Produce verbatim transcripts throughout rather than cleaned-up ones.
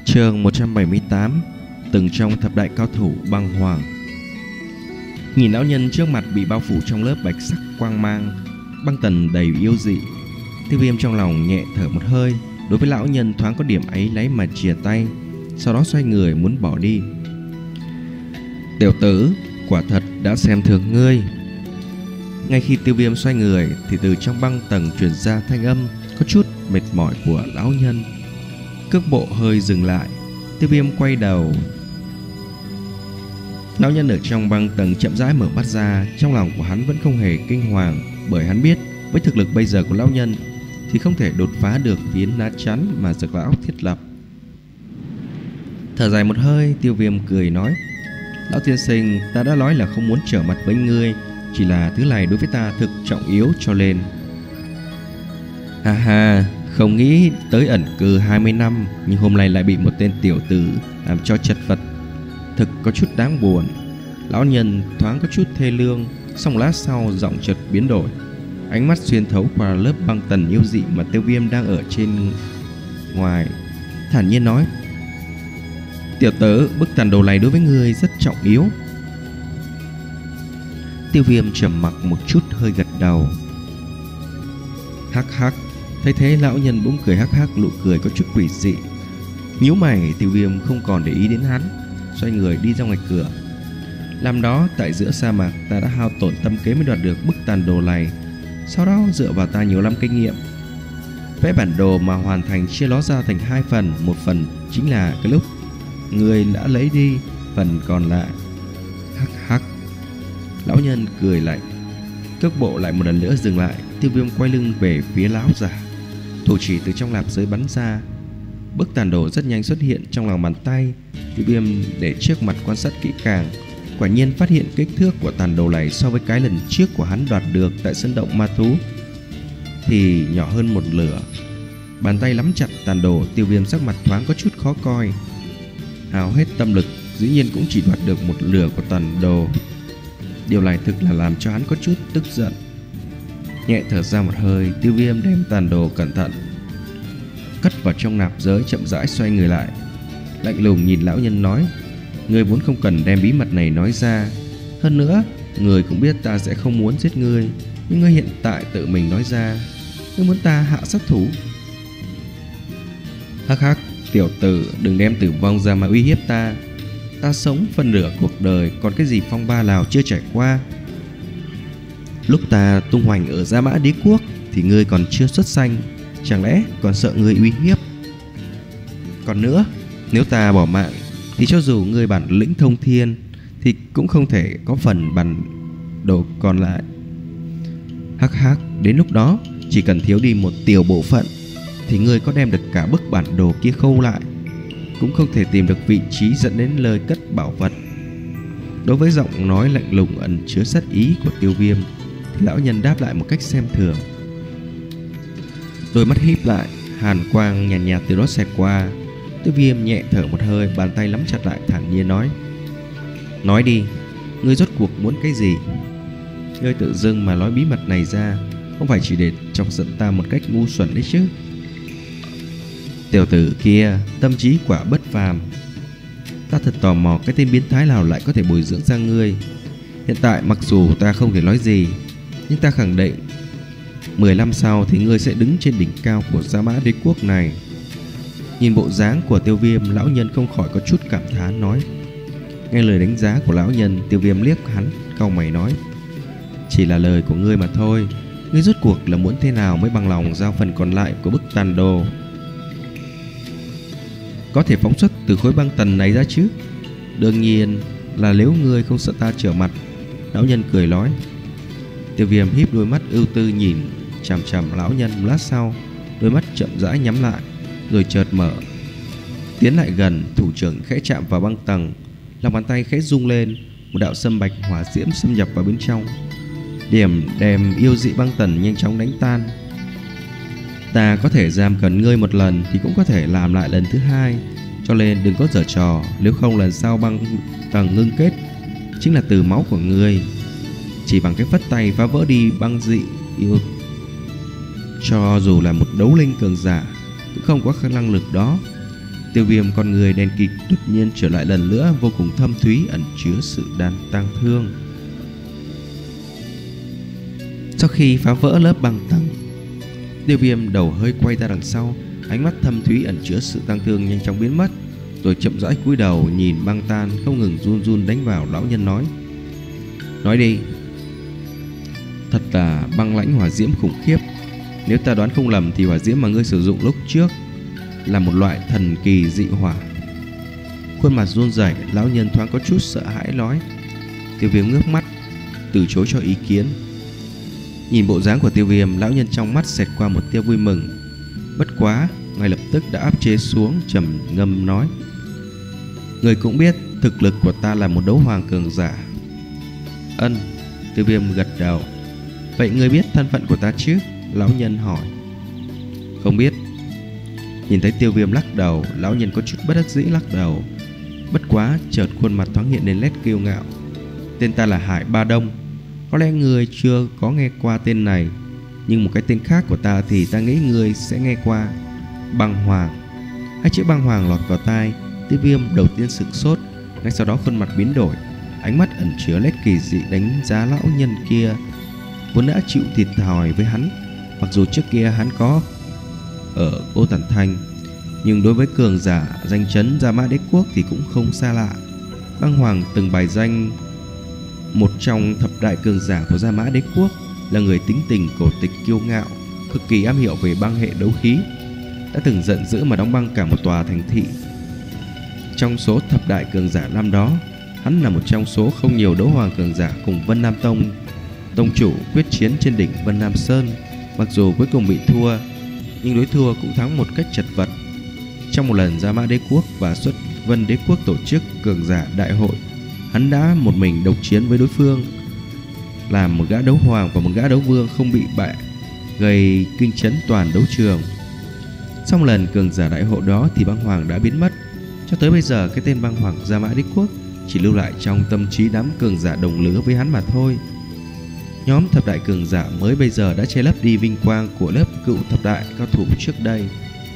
Chương một trăm bảy mươi tám. Từng trong thập đại cao thủ băng hoàng. Nhìn lão nhân trước mặt bị bao phủ trong lớp bạch sắc quang mang, băng tần đầy yêu dị, Tiêu Viêm trong lòng nhẹ thở một hơi. Đối với lão nhân thoáng có điểm ấy lấy mà chìa tay, sau đó xoay người muốn bỏ đi. Tiểu tử, quả thật đã xem thường ngươi. Ngay khi Tiêu Viêm xoay người thì từ trong băng tầng truyền ra thanh âm có chút mệt mỏi của lão nhân. Cước bộ hơi dừng lại, Tiêu Viêm quay đầu. Lão nhân ở trong băng tầng chậm rãi mở mắt ra. Trong lòng của hắn vẫn không hề kinh hoàng, bởi hắn biết với thực lực bây giờ của lão nhân thì không thể đột phá được phiến lá chắn mà Dược lão thiết lập. Thở dài một hơi, Tiêu Viêm cười nói: Lão tiên sinh, ta đã nói là không muốn trở mặt với ngươi, chỉ là thứ này đối với ta thực trọng yếu cho nên. Ha ha, không nghĩ tới ẩn cư hai mươi năm, nhưng hôm nay lại bị một tên tiểu tử làm cho chật vật, thực có chút đáng buồn. Lão nhân thoáng có chút thê lương, xong lát sau giọng chợt biến đổi, ánh mắt xuyên thấu qua lớp băng tần yêu dị mà Tiêu Viêm đang ở trên ngoài, thản nhiên nói: Tiểu tử, bức tàn đồ này đối với ngươi rất trọng yếu. Tiêu Viêm trầm mặc một chút, hơi gật đầu. Hắc hắc. Thấy thế lão nhân bỗng cười hắc hắc, nụ cười có chút quỷ dị. Nhíu mày, Tiêu Viêm không còn để ý đến hắn, xoay người đi ra ngoài cửa. Làm đó tại giữa sa mạc ta đã hao tổn tâm kế mới đoạt được bức tàn đồ này. Sau đó dựa vào ta nhiều năm kinh nghiệm, vẽ bản đồ mà hoàn thành, chia nó ra thành hai phần. Một phần chính là cái lúc người đã lấy đi, phần còn lại. Hắc hắc. Lão nhân cười lạnh, cước bộ lại một lần nữa dừng lại. Tiêu Viêm quay lưng về phía lão giả, thủ chỉ từ trong lạp giới bắn ra. Bức tàn đồ rất nhanh xuất hiện trong lòng bàn tay. Tiêu Viêm để trước mặt quan sát kỹ càng, quả nhiên phát hiện kích thước của tàn đồ này so với cái lần trước của hắn đoạt được tại sân động ma thú thì nhỏ hơn một nửa. Bàn tay nắm chặt tàn đồ, Tiêu Viêm sắc mặt thoáng có chút khó coi. Hao hết tâm lực, dĩ nhiên cũng chỉ đoạt được một nửa của tàn đồ. Điều này thực là làm cho hắn có chút tức giận. Nhẹ thở ra một hơi, Tiêu Viêm đem tàn đồ cẩn thận cất vào trong nạp giới, chậm rãi xoay người lại, lạnh lùng nhìn lão nhân nói: Ngươi vốn không cần đem bí mật này nói ra. Hơn nữa, ngươi cũng biết ta sẽ không muốn giết ngươi, nhưng ngươi hiện tại tự mình nói ra, ngươi muốn ta hạ sát thủ. Hắc hắc, tiểu tử, đừng đem tử vong ra mà uy hiếp ta. Ta sống phần nửa cuộc đời, còn cái gì phong ba nào chưa trải qua. Lúc ta tung hoành ở Gia Mã Đế Quốc thì ngươi còn chưa xuất sanh, chẳng lẽ còn sợ ngươi uy hiếp? Còn nữa, nếu ta bỏ mạng thì cho dù ngươi bản lĩnh thông thiên thì cũng không thể có phần bản đồ còn lại. Hắc hắc, đến lúc đó chỉ cần thiếu đi một tiểu bộ phận thì ngươi có đem được cả bức bản đồ kia khâu lại cũng không thể tìm được vị trí dẫn đến nơi cất bảo vật. Đối với giọng nói lạnh lùng ẩn chứa sát ý của Tiêu Viêm thì lão nhân đáp lại một cách xem thường. Đôi mắt híp lại, hàn quang nhàn nhạt, nhạt từ đó xẹt qua. Tiêu Viêm nhẹ thở một hơi, bàn tay nắm chặt lại, thản nhiên nói: Nói đi, ngươi rốt cuộc muốn cái gì? Ngươi tự dưng mà nói bí mật này ra, không phải chỉ để chọc giận ta một cách ngu xuẩn đấy chứ? Tiểu tử kia tâm trí quả bất phàm. Ta thật tò mò cái tên biến thái nào lại có thể bồi dưỡng ra ngươi. Hiện tại mặc dù ta không thể nói gì, nhưng ta khẳng định mười năm sau thì ngươi sẽ đứng trên đỉnh cao của Gia Mã Đế Quốc này. Nhìn bộ dáng của Tiêu Viêm, lão nhân không khỏi có chút cảm thán nói. Nghe lời đánh giá của lão nhân, Tiêu Viêm liếc hắn, cau mày nói: Chỉ là lời của ngươi mà thôi. Ngươi rốt cuộc là muốn thế nào mới bằng lòng giao phần còn lại của bức tàn đồ có thể phóng xuất từ khối băng tần này ra chứ? Đương nhiên là nếu ngươi không sợ ta trở mặt, lão nhân cười nói. Tiêu Viêm híp đôi mắt ưu tư nhìn chằm chằm lão nhân một lát sau, đôi mắt chậm rãi nhắm lại rồi chợt mở, tiến lại gần, thủ trưởng khẽ chạm vào băng tầng, lòng bàn tay khẽ rung lên, một đạo sâm bạch hỏa diễm xâm nhập vào bên trong, điểm đem yêu dị băng tần nhanh chóng đánh tan. Ta có thể giam cầm ngươi một lần thì cũng có thể làm lại lần thứ hai, cho nên đừng có giở trò, nếu không lần sau băng tầng ngưng kết chính là từ máu của ngươi. Chỉ bằng cái phất tay phá vỡ đi băng dị yêu, cho dù là một đấu linh cường giả cũng không có khả năng lực đó. Tiêu Viêm con người đen kịt đột nhiên trở lại lần nữa, vô cùng thâm thúy, ẩn chứa sự đan tang thương. Sau khi phá vỡ lớp băng tầng, Tiêu Viêm đầu hơi quay ra đằng sau, ánh mắt thâm thúy ẩn chứa sự tang thương nhanh chóng biến mất, rồi chậm rãi cúi đầu nhìn băng tan không ngừng run run đánh vào lão nhân nói: Nói đi. Thật là băng lãnh hỏa diễm khủng khiếp. Nếu ta đoán không lầm thì hỏa diễm mà ngươi sử dụng lúc trước là một loại thần kỳ dị hỏa. Khuôn mặt run rẩy, lão nhân thoáng có chút sợ hãi nói. Tiêu Viêm ngước mắt, từ chối cho ý kiến. Nhìn bộ dáng của Tiêu Viêm, lão nhân trong mắt xẹt qua một tia vui mừng. Bất quá, ngay lập tức đã áp chế xuống, trầm ngâm nói: Người cũng biết thực lực của ta là một đấu hoàng cường giả. Ân. Tiêu Viêm gật đầu. Vậy ngươi biết thân phận của ta chứ? Lão nhân hỏi. Không biết. Nhìn thấy Tiêu Viêm lắc đầu, lão nhân có chút bất đắc dĩ lắc đầu. Bất quá chợt khuôn mặt thoáng hiện lên nét kiêu ngạo. Tên ta là Hải Ba Đông. Có lẽ ngươi chưa có nghe qua tên này, nhưng một cái tên khác của ta thì ta nghĩ ngươi sẽ nghe qua. Băng Hoàng. Hai chữ Băng Hoàng lọt vào tai, Tiêu Viêm đầu tiên sửng sốt, ngay sau đó khuôn mặt biến đổi, ánh mắt ẩn chứa nét kỳ dị đánh giá lão nhân kia vốn đã chịu thiệt thòi với hắn. Mặc dù trước kia hắn có ở Ô Tản Thành, nhưng đối với cường giả danh chấn Gia Mã Đế Quốc thì cũng không xa lạ. Băng Hoàng từng bài danh một trong thập đại cường giả của Gia Mã Đế Quốc, là người tính tình cổ tịch kiêu ngạo, cực kỳ am hiểu về băng hệ đấu khí, đã từng giận dữ mà đóng băng cả một tòa thành thị. Trong số thập đại cường giả năm đó, hắn là một trong số không nhiều đấu hoàng cường giả cùng Vân Nam Tông tông chủ quyết chiến trên đỉnh Vân Nam Sơn. Mặc dù cuối cùng bị thua, nhưng đối thua cũng thắng một cách chật vật. Trong một lần Gia Mã Đế Quốc và Xuất Vân Đế Quốc tổ chức cường giả đại hội, hắn đã một mình độc chiến với đối phương, làm một gã đấu hoàng và một gã đấu vương không bị bại, gây kinh chấn toàn đấu trường. Sau lần cường giả đại hội đó thì Băng Hoàng đã biến mất. Cho tới bây giờ, cái tên Băng Hoàng Gia Mã Đế Quốc chỉ lưu lại trong tâm trí đám cường giả đồng lứa với hắn mà thôi. Nhóm thập đại cường giả mới bây giờ đã che lấp đi vinh quang của lớp cựu thập đại cao thủ trước đây.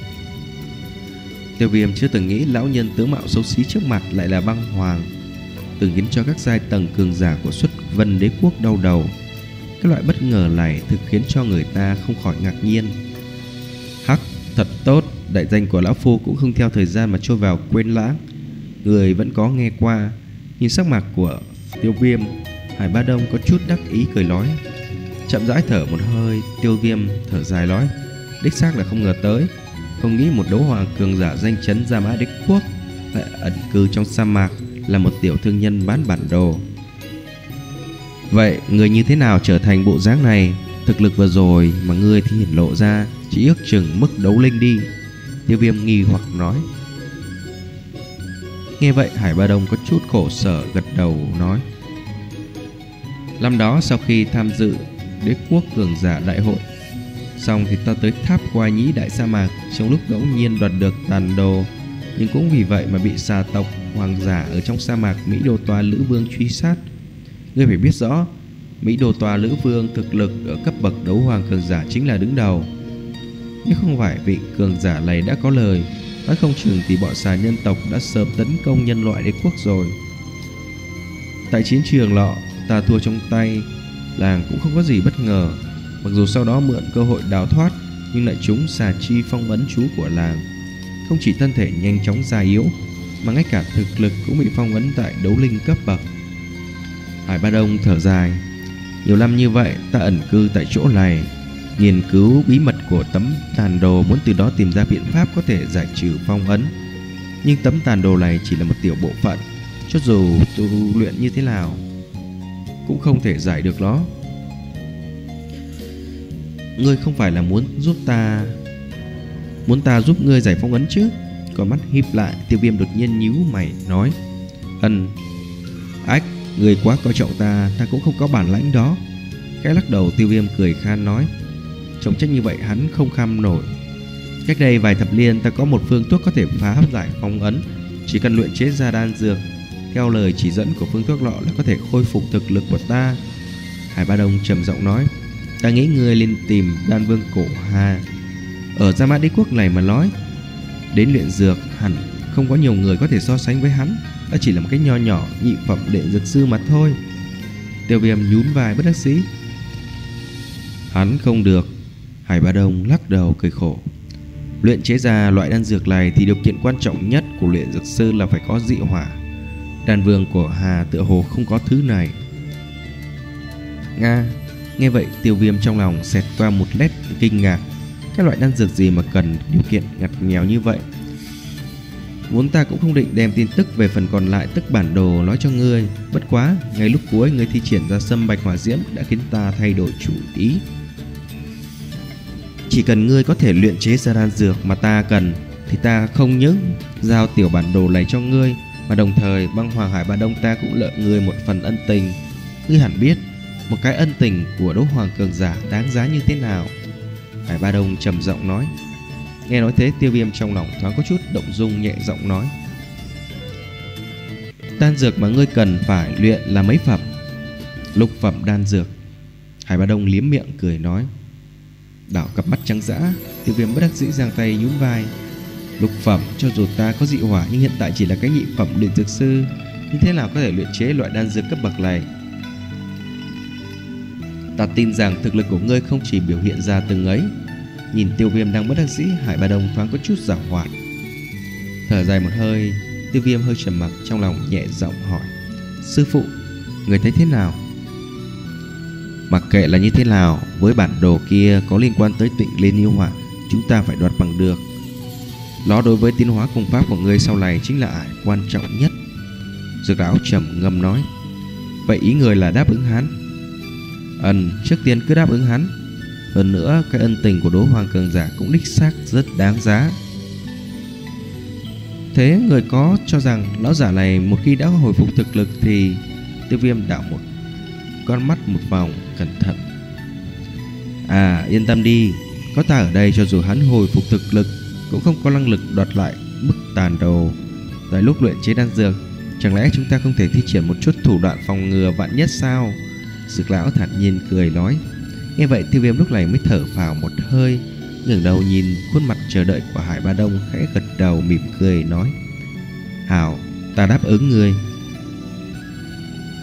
Tiêu Viêm chưa từng nghĩ lão nhân tướng mạo xấu xí trước mặt lại là Băng Hoàng, từng khiến cho các giai tầng cường giả của Xuất Vân Đế Quốc đau đầu. Cái loại bất ngờ này thực khiến cho người ta không khỏi ngạc nhiên. Hắc, thật tốt, đại danh của lão phu cũng không theo thời gian mà trôi vào quên lãng. Người vẫn có nghe qua. Nhìn sắc mặt của Tiêu Viêm, Hải Ba Đông có chút đắc ý cười nói. Chậm rãi thở một hơi, Tiêu Viêm thở dài nói: Đích xác là không ngờ tới, không nghĩ một đấu hoàng cường giả danh chấn Gia Mã Đế Quốc lại ẩn cư trong sa mạc, là một tiểu thương nhân bán bản đồ. Vậy người như thế nào trở thành bộ dáng này? Thực lực vừa rồi mà ngươi thì hiển lộ ra chỉ ước chừng mức đấu linh đi. Tiêu Viêm nghi hoặc nói. Nghe vậy Hải Ba Đông có chút khổ sở gật đầu nói. Năm đó sau khi tham dự Đế Quốc cường giả đại hội xong thì ta tới tháp Qua Nhĩ đại sa mạc, trong lúc ngẫu nhiên đoạt được tàn đồ, nhưng cũng vì vậy mà bị xà tộc hoàng giả ở trong sa mạc Mỹ Đô Toa Lữ Vương truy sát. Ngươi phải biết rõ, Mỹ Đô Toa Lữ Vương thực lực ở cấp bậc đấu hoàng cường giả chính là đứng đầu. Nếu không phải vị cường giả này đã có lời, nói không chừng thì bọn xà nhân tộc đã sớm tấn công nhân loại đế quốc rồi. Tại chiến trường lọ, ta thua trong tay làng cũng không có gì bất ngờ. Mặc dù sau đó mượn cơ hội đào thoát, nhưng lại trúng xà chi phong ấn chú của làng. Không chỉ thân thể nhanh chóng già yếu, mà ngay cả thực lực cũng bị phong ấn tại đấu linh cấp bậc. Hải Ba Đông thở dài. Nhiều năm như vậy ta ẩn cư tại chỗ này, nghiên cứu bí mật của tấm tàn đồ, muốn từ đó tìm ra biện pháp có thể giải trừ phong ấn. Nhưng tấm tàn đồ này chỉ là một tiểu bộ phận, cho dù tu luyện như thế nào cũng không thể giải được nó. Ngươi không phải là muốn giúp ta Muốn ta giúp ngươi giải phong ấn chứ? Còn mắt híp lại, Tiêu Viêm đột nhiên nhíu mày nói. Ân. Ách, ngươi quá coi trọng ta, ta cũng không có bản lãnh đó. Cái lắc đầu, Tiêu Viêm cười khan nói. Trọng trách như vậy hắn không kham nổi. Cách đây vài thập niên ta có một phương thuốc có thể phá giải phong ấn, chỉ cần luyện chế ra đan dược. Theo lời chỉ dẫn của phương thuốc lọ là có thể khôi phục thực lực của ta. Hải Ba Đông trầm giọng nói. Ta nghĩ ngươi lên tìm Đan Vương Cổ Hà ở Gia Mã Đế Quốc này mà nói. đến luyện dược hẳn không có nhiều người có thể so sánh với hắn. Đã chỉ là một cái nho nhỏ nhị phẩm luyện dược sư mà thôi. Tiêu Viêm nhún vai bất đắc dĩ. Hắn không được. Hải Ba Đông lắc đầu cười khổ. Luyện chế ra loại đan dược này thì điều kiện quan trọng nhất của luyện dược sư là phải có dị hỏa. Đan vương của Hà tựa hồ không có thứ này. Nga. Nghe vậy Tiêu Viêm trong lòng xẹt qua một nét kinh ngạc. Cái loại đan dược gì mà cần điều kiện ngặt nghèo như vậy? Vốn ta cũng không định đem tin tức về phần còn lại tức bản đồ nói cho ngươi. Bất quá ngay lúc cuối ngươi thi triển ra sâm bạch hỏa diễm đã khiến ta thay đổi chủ ý. Chỉ cần ngươi có thể luyện chế ra đan dược mà ta cần thì ta không những giao tiểu bản đồ này cho ngươi, mà đồng thời băng hoàng Hải Ba Đông ta cũng nợ ngươi một phần ân tình. Ngươi hẳn biết một cái ân tình của đấu hoàng cường giả đáng giá như thế nào. Hải Ba Đông trầm giọng nói. Nghe nói thế Tiêu Viêm trong lòng thoáng có chút động dung, nhẹ giọng nói. Đan dược mà ngươi cần phải luyện là mấy phẩm? Lục phẩm đan dược. Hải Ba Đông liếm miệng cười nói. Đảo cặp mắt trắng dã, Tiêu Viêm bất đắc dĩ giang tay nhún vai. Lục phẩm, cho dù ta có dị hỏa nhưng hiện tại chỉ là cái nhị phẩm luyện dược sư, như thế nào có thể luyện chế loại đan dược cấp bậc này? Ta tin rằng thực lực của ngươi không chỉ biểu hiện ra từng ấy. Nhìn Tiêu Viêm đang bất đắc dĩ, Hải Ba Đông thoáng có chút giảo hoạt. Thở dài một hơi, Tiêu Viêm hơi trầm mặc, trong lòng nhẹ giọng hỏi. Sư phụ, người thấy thế nào? Mặc kệ là như thế nào, với bản đồ kia có liên quan tới Tịnh Liên yêu hỏa, chúng ta phải đoạt bằng được. Nó đối với tiến hóa công pháp của ngươi sau này chính là ải quan trọng nhất. Dược lão trầm ngâm nói. Vậy ý người là đáp ứng hắn? Ân, trước tiên cứ đáp ứng hắn. Hơn nữa cái ân tình của Đỗ Hoàng cường giả cũng đích xác rất đáng giá. Thế người có cho rằng lão giả này một khi đã hồi phục thực lực thì... Tiêu Viêm đảo một con mắt một vòng cẩn thận. À, yên tâm đi, có ta ở đây cho dù hắn hồi phục thực lực cũng không có năng lực đoạt lại bức tàn đồ. Tại lúc luyện chế đan dược, chẳng lẽ chúng ta không thể thi triển một chút thủ đoạn phòng ngừa vạn nhất sao? Dược lão thản nhiên cười nói. Nghe vậy Tiêu Viêm lúc này mới thở phào một hơi, ngẩng đầu nhìn khuôn mặt chờ đợi của Hải Ba Đông, khẽ gật đầu mỉm cười nói. Hảo, ta đáp ứng ngươi.